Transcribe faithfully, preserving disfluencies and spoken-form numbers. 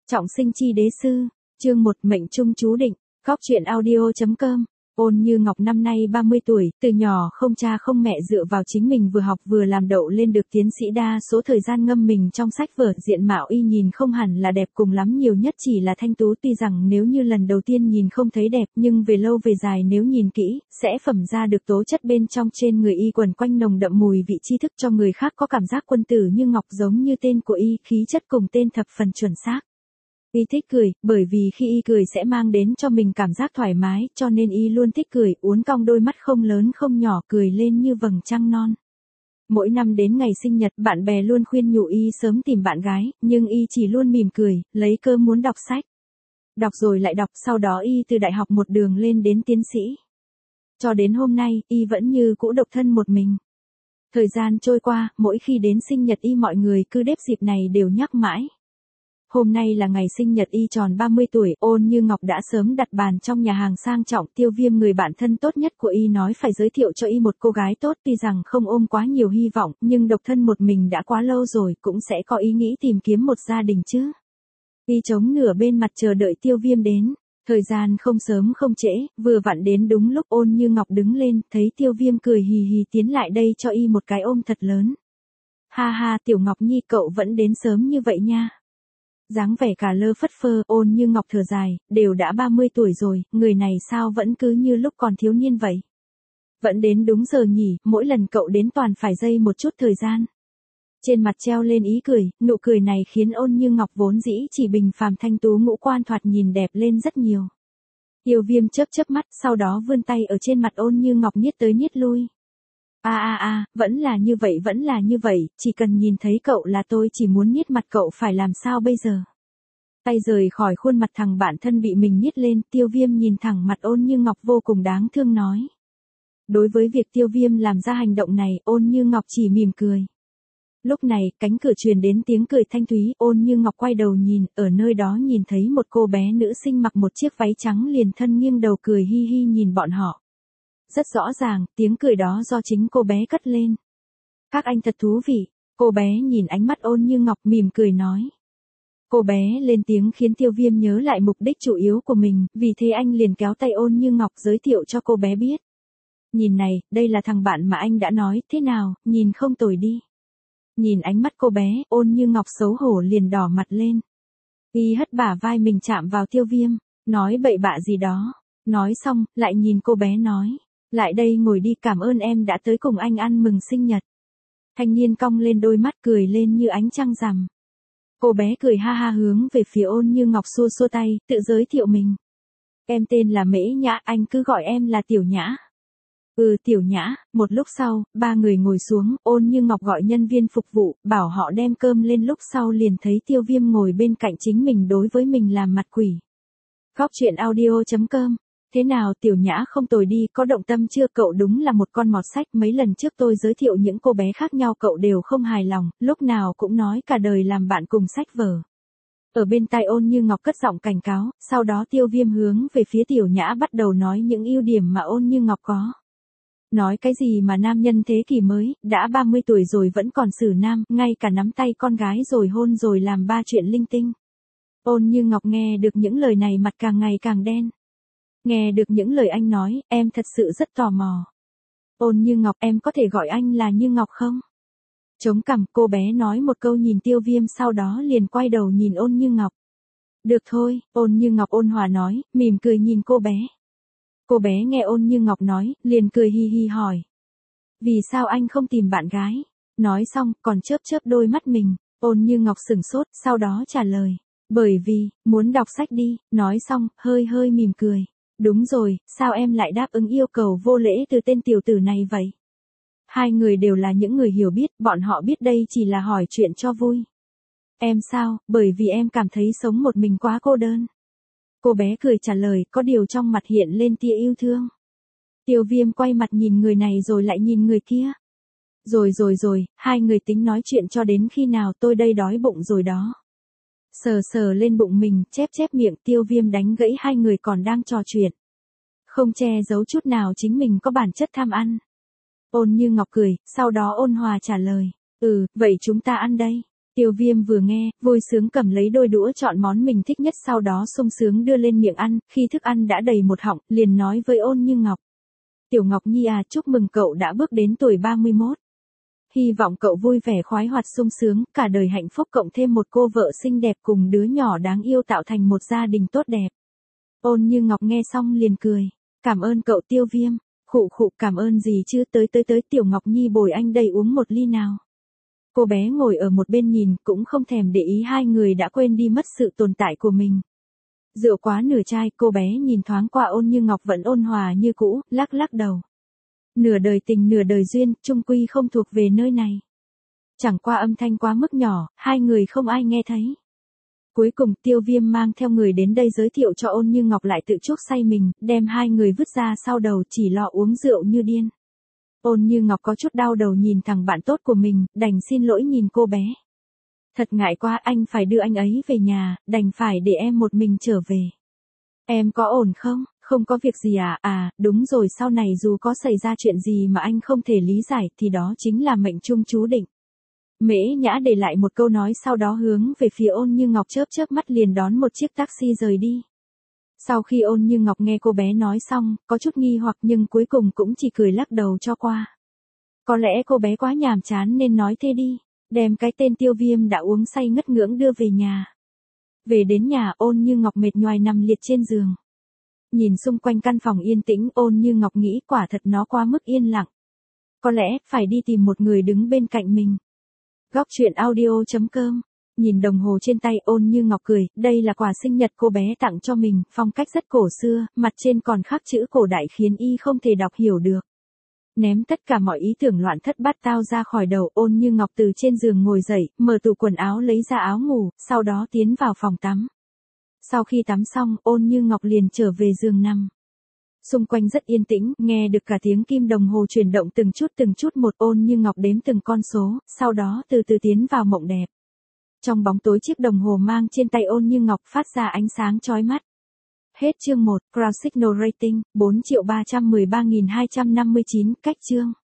Trọng sinh chi đế sư, chương một mệnh trung chú định, Góc truyện audio chấm com. Ôn Như Ngọc năm nay ba mươi tuổi, từ nhỏ không cha không mẹ dựa vào chính mình vừa học vừa làm đậu lên được tiến sĩ, đa số thời gian ngâm mình trong sách vở, diện mạo y nhìn không hẳn là đẹp, cùng lắm nhiều nhất chỉ là thanh tú, tuy rằng nếu như lần đầu tiên nhìn không thấy đẹp, nhưng về lâu về dài nếu nhìn kỹ, sẽ phẩm ra được tố chất bên trong. Trên người y quần quanh nồng đậm mùi vị tri thức, cho người khác có cảm giác quân tử như ngọc, giống như tên của y, khí chất cùng tên thập phần chuẩn xác. Y thích cười, bởi vì khi y cười sẽ mang đến cho mình cảm giác thoải mái, cho nên y luôn thích cười, uốn cong đôi mắt không lớn không nhỏ, cười lên như vầng trăng non. Mỗi năm đến ngày sinh nhật, bạn bè luôn khuyên nhủ y sớm tìm bạn gái, nhưng y chỉ luôn mỉm cười, lấy cơ muốn đọc sách. Đọc rồi lại đọc, sau đó y từ đại học một đường lên đến tiến sĩ. Cho đến hôm nay, y vẫn như cũ độc thân một mình. Thời gian trôi qua, mỗi khi đến sinh nhật y mọi người cứ đếp dịp này đều nhắc mãi. Hôm nay là ngày sinh nhật y tròn ba mươi tuổi, Ôn Như Ngọc đã sớm đặt bàn trong nhà hàng sang trọng. Tiêu Viêm, người bạn thân tốt nhất của y, nói phải giới thiệu cho y một cô gái tốt, tuy rằng không ôm quá nhiều hy vọng, nhưng độc thân một mình đã quá lâu rồi, cũng sẽ có ý nghĩ tìm kiếm một gia đình chứ. Y chống nửa bên mặt chờ đợi Tiêu Viêm đến. Thời gian không sớm không trễ, vừa vặn đến đúng lúc. Ôn Như Ngọc đứng lên, thấy Tiêu Viêm cười hì hì tiến lại đây cho y một cái ôm thật lớn. Ha ha, Tiểu Ngọc Nhi, cậu vẫn đến sớm như vậy nha. Dáng vẻ cả lơ phất phơ. Ôn Như Ngọc thở dài, đều đã ba mươi tuổi rồi, người này sao vẫn cứ như lúc còn thiếu niên vậy. Vẫn đến đúng giờ nhỉ, mỗi lần cậu đến toàn phải dây một chút thời gian. Trên mặt treo lên ý cười, nụ cười này khiến Ôn Như Ngọc vốn dĩ chỉ bình phàm thanh tú ngũ quan thoạt nhìn đẹp lên rất nhiều. Tiêu Viêm chớp chớp mắt, sau đó vươn tay ở trên mặt Ôn Như Ngọc niết tới niết lui. A a a, vẫn là như vậy, vẫn là như vậy, chỉ cần nhìn thấy cậu là tôi chỉ muốn niết mặt cậu, phải làm sao bây giờ? Tay rời khỏi khuôn mặt thằng bạn thân bị mình niết lên, Tiêu Viêm nhìn thẳng mặt Ôn Như Ngọc vô cùng đáng thương nói. Đối với việc Tiêu Viêm làm ra hành động này, Ôn Như Ngọc chỉ mỉm cười. Lúc này, cánh cửa truyền đến tiếng cười thanh thúy. Ôn Như Ngọc quay đầu nhìn, ở nơi đó nhìn thấy một cô bé nữ sinh mặc một chiếc váy trắng, liền thân nghiêng đầu cười hi hi nhìn bọn họ. Rất rõ ràng, tiếng cười đó do chính cô bé cất lên. Các anh thật thú vị. Cô bé nhìn ánh mắt Ôn Như Ngọc mỉm cười nói. Cô bé lên tiếng khiến Tiêu Viêm nhớ lại mục đích chủ yếu của mình, vì thế anh liền kéo tay Ôn Như Ngọc giới thiệu cho cô bé biết. Nhìn này, đây là thằng bạn mà anh đã nói, thế nào, nhìn không tồi đi. Nhìn ánh mắt cô bé, Ôn Như Ngọc xấu hổ liền đỏ mặt lên. Y hất bả vai mình chạm vào Tiêu Viêm, nói bậy bạ gì đó. Nói xong, lại nhìn cô bé nói. Lại đây ngồi đi, cảm ơn em đã tới cùng anh ăn mừng sinh nhật. Thanh niên cong lên đôi mắt cười lên như ánh trăng rằm. Cô bé cười ha ha hướng về phía Ôn Như Ngọc xua xua tay, tự giới thiệu mình. Em tên là Mễ Nhã, anh cứ gọi em là Tiểu Nhã. Ừ, Tiểu Nhã. Một lúc sau, ba người ngồi xuống, Ôn Như Ngọc gọi nhân viên phục vụ, bảo họ đem cơm lên, lúc sau liền thấy Tiêu Viêm ngồi bên cạnh chính mình, đối với mình làm mặt quỷ. Góc truyện audio chấm com. Thế nào, Tiểu Nhã, không tồi đi, có động tâm chưa? Cậu đúng là một con mọt sách, mấy lần trước tôi giới thiệu những cô bé khác nhau cậu đều không hài lòng, lúc nào cũng nói cả đời làm bạn cùng sách vở. Ở bên tai Ôn Như Ngọc cất giọng cảnh cáo, sau đó Tiêu Viêm hướng về phía Tiểu Nhã bắt đầu nói những ưu điểm mà Ôn Như Ngọc có. Nói cái gì mà nam nhân thế kỷ mới, đã ba mươi tuổi rồi vẫn còn xử nam, ngay cả nắm tay con gái rồi hôn rồi làm ba chuyện linh tinh. Ôn Như Ngọc nghe được những lời này mặt càng ngày càng đen. Nghe được những lời anh nói, em thật sự rất tò mò. Ôn Như Ngọc, em có thể gọi anh là Như Ngọc không? Chống cằm, cô bé nói một câu nhìn Tiêu Viêm, sau đó liền quay đầu nhìn Ôn Như Ngọc. Được thôi, Ôn Như Ngọc ôn hòa nói, mỉm cười nhìn cô bé. Cô bé nghe Ôn Như Ngọc nói, liền cười hi hi hỏi. Vì sao anh không tìm bạn gái? Nói xong, còn chớp chớp đôi mắt mình. Ôn Như Ngọc sửng sốt, sau đó trả lời. Bởi vì, muốn đọc sách đi. Nói xong, hơi hơi mỉm cười. Đúng rồi, sao em lại đáp ứng yêu cầu vô lễ từ tên tiểu tử này vậy? Hai người đều là những người hiểu biết, bọn họ biết đây chỉ là hỏi chuyện cho vui. Em sao, bởi vì em cảm thấy sống một mình quá cô đơn. Cô bé cười trả lời, có điều trong mặt hiện lên tia yêu thương. Tiêu Viêm quay mặt nhìn người này rồi lại nhìn người kia. Rồi rồi rồi, hai người tính nói chuyện cho đến khi nào? Tôi đây đói bụng rồi đó. Sờ sờ lên bụng mình, chép chép miệng. Tiêu Viêm đánh gãy hai người còn đang trò chuyện. Không che giấu chút nào chính mình có bản chất tham ăn. Ôn Như Ngọc cười, sau đó ôn hòa trả lời. Ừ, vậy chúng ta ăn đây. Tiêu Viêm vừa nghe, vui sướng cầm lấy đôi đũa chọn món mình thích nhất, sau đó sung sướng đưa lên miệng ăn, khi thức ăn đã đầy một họng, liền nói với Ôn Như Ngọc. Tiểu Ngọc Nhi à, chúc mừng cậu đã bước đến tuổi ba mươi mốt. Hy vọng cậu vui vẻ khoái hoạt sung sướng, cả đời hạnh phúc cộng thêm một cô vợ xinh đẹp cùng đứa nhỏ đáng yêu tạo thành một gia đình tốt đẹp. Ôn Như Ngọc nghe xong liền cười. Cảm ơn cậu Tiêu Viêm. Khụ khụ, cảm ơn gì chứ, tới tới tới Tiểu Ngọc Nhi bồi anh đây uống một ly nào. Cô bé ngồi ở một bên nhìn, cũng không thèm để ý hai người đã quên đi mất sự tồn tại của mình. Rượu quá nửa chai, cô bé nhìn thoáng qua Ôn Như Ngọc vẫn ôn hòa như cũ, lắc lắc đầu. Nửa đời tình nửa đời duyên, chung quy không thuộc về nơi này. Chẳng qua âm thanh quá mức nhỏ, hai người không ai nghe thấy. Cuối cùng Tiêu Viêm mang theo người đến đây giới thiệu cho Ôn Như Ngọc lại tự chuốc say mình, đem hai người vứt ra sau đầu chỉ lo uống rượu như điên. Ôn Như Ngọc có chút đau đầu nhìn thằng bạn tốt của mình, đành xin lỗi nhìn cô bé. Thật ngại quá, anh phải đưa anh ấy về nhà, đành phải để em một mình trở về. Em có ổn không? Không có việc gì à? À, đúng rồi, sau này dù có xảy ra chuyện gì mà anh không thể lý giải thì đó chính là mệnh chung chú định. Mễ Nhã để lại một câu nói, sau đó hướng về phía Ôn Như Ngọc chớp chớp mắt liền đón một chiếc taxi rời đi. Sau khi Ôn Như Ngọc nghe cô bé nói xong, có chút nghi hoặc nhưng cuối cùng cũng chỉ cười lắc đầu cho qua. Có lẽ cô bé quá nhàm chán nên nói thế đi, đem cái tên Tiêu Viêm đã uống say ngất ngưỡng đưa về nhà. Về đến nhà, Ôn Như Ngọc mệt nhoài nằm liệt trên giường. Nhìn xung quanh căn phòng yên tĩnh, Ôn Như Ngọc nghĩ quả thật nó quá mức yên lặng. Có lẽ phải đi tìm một người đứng bên cạnh mình. Góc truyện audio chấm com. Nhìn đồng hồ trên tay, Ôn Như Ngọc cười, đây là quà sinh nhật cô bé tặng cho mình, phong cách rất cổ xưa, mặt trên còn khắc chữ cổ đại khiến y không thể đọc hiểu được. Ném tất cả mọi ý tưởng loạn thất bát tao ra khỏi đầu, Ôn Như Ngọc từ trên giường ngồi dậy, mở tủ quần áo lấy ra áo ngủ, sau đó tiến vào phòng tắm. Sau khi tắm xong, Ôn Như Ngọc liền trở về giường nằm. Xung quanh rất yên tĩnh, nghe được cả tiếng kim đồng hồ chuyển động từng chút từng chút một. Ôn Như Ngọc đếm từng con số, sau đó từ từ tiến vào mộng đẹp. Trong bóng tối chiếc đồng hồ mang trên tay Ôn Như Ngọc phát ra ánh sáng chói mắt. Hết chương một, Crown Signal Rating, bốn triệu ba trăm mười ba nghìn hai trăm năm mươi chín, cách chương.